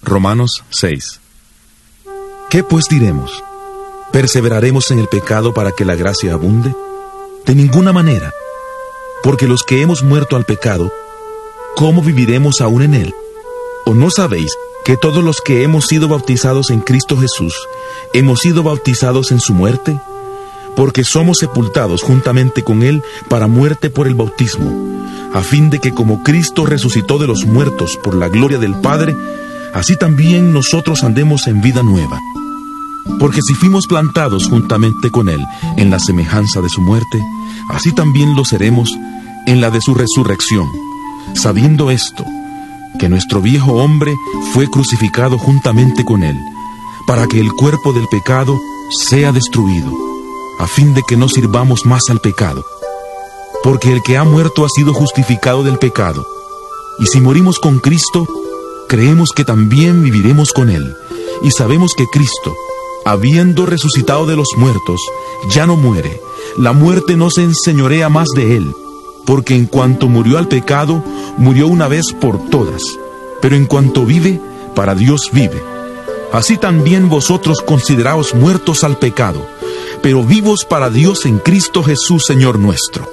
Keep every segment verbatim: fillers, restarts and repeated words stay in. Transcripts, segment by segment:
Romanos seis. ¿Qué pues diremos? ¿Perseveraremos en el pecado para que la gracia abunde? De ninguna manera, porque los que hemos muerto al pecado, ¿cómo viviremos aún en él? ¿O no sabéis que todos los que hemos sido bautizados en Cristo Jesús, hemos sido bautizados en su muerte? Porque somos sepultados juntamente con él para muerte por el bautismo, a fin de que como Cristo resucitó de los muertos por la gloria del Padre, así también nosotros andemos en vida nueva. Porque si fuimos plantados juntamente con él en la semejanza de su muerte, así también lo seremos en la de su resurrección, sabiendo esto, que nuestro viejo hombre fue crucificado juntamente con él, para que el cuerpo del pecado sea destruido, a fin de que no sirvamos más al pecado. Porque el que ha muerto ha sido justificado del pecado, y si morimos con Cristo, creemos que también viviremos con él, y sabemos que Cristo, habiendo resucitado de los muertos, ya no muere, la muerte no se enseñorea más de él, porque en cuanto murió al pecado, murió una vez por todas, pero en cuanto vive, para Dios vive. Así también vosotros consideraos muertos al pecado, pero vivos para Dios en Cristo Jesús, Señor nuestro.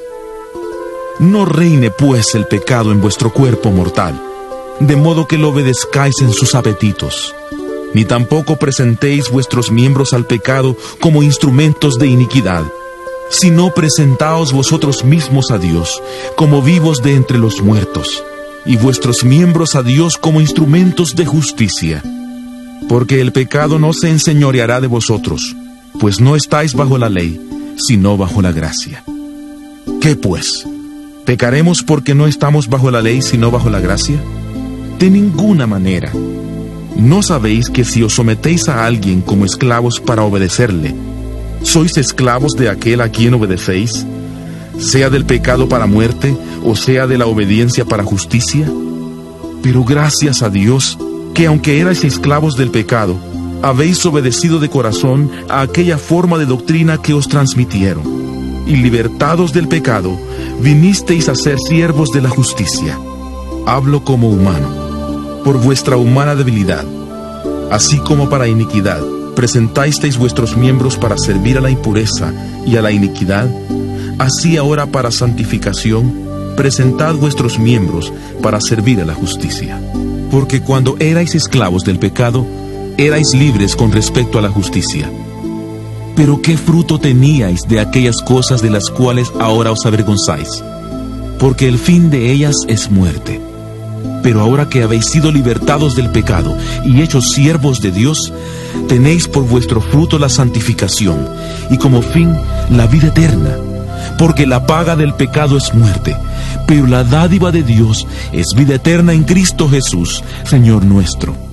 No reine pues el pecado en vuestro cuerpo mortal, de modo que lo obedezcáis en sus apetitos. Ni tampoco presentéis vuestros miembros al pecado como instrumentos de iniquidad, sino presentaos vosotros mismos a Dios como vivos de entre los muertos, y vuestros miembros a Dios como instrumentos de justicia. Porque el pecado no se enseñoreará de vosotros, pues no estáis bajo la ley, sino bajo la gracia. ¿Qué pues? ¿Pecaremos porque no estamos bajo la ley, sino bajo la gracia? De ninguna manera. ¿No sabéis que si os sometéis a alguien como esclavos para obedecerle, sois esclavos de aquel a quien obedecéis, sea del pecado para muerte, o sea de la obediencia para justicia? Pero gracias a Dios, que aunque erais esclavos del pecado, habéis obedecido de corazón a aquella forma de doctrina que os transmitieron, y libertados del pecado, vinisteis a ser siervos de la justicia. Hablo como humano, por vuestra humana debilidad, así como para iniquidad, presentasteis vuestros miembros para servir a la impureza y a la iniquidad, así ahora para santificación, presentad vuestros miembros para servir a la justicia. Porque cuando erais esclavos del pecado, erais libres con respecto a la justicia. Pero ¿qué fruto teníais de aquellas cosas de las cuales ahora os avergonzáis? Porque el fin de ellas es muerte. Pero ahora que habéis sido libertados del pecado y hechos siervos de Dios, tenéis por vuestro fruto la santificación, y como fin la vida eterna. Porque la paga del pecado es muerte, pero la dádiva de Dios es vida eterna en Cristo Jesús, Señor nuestro.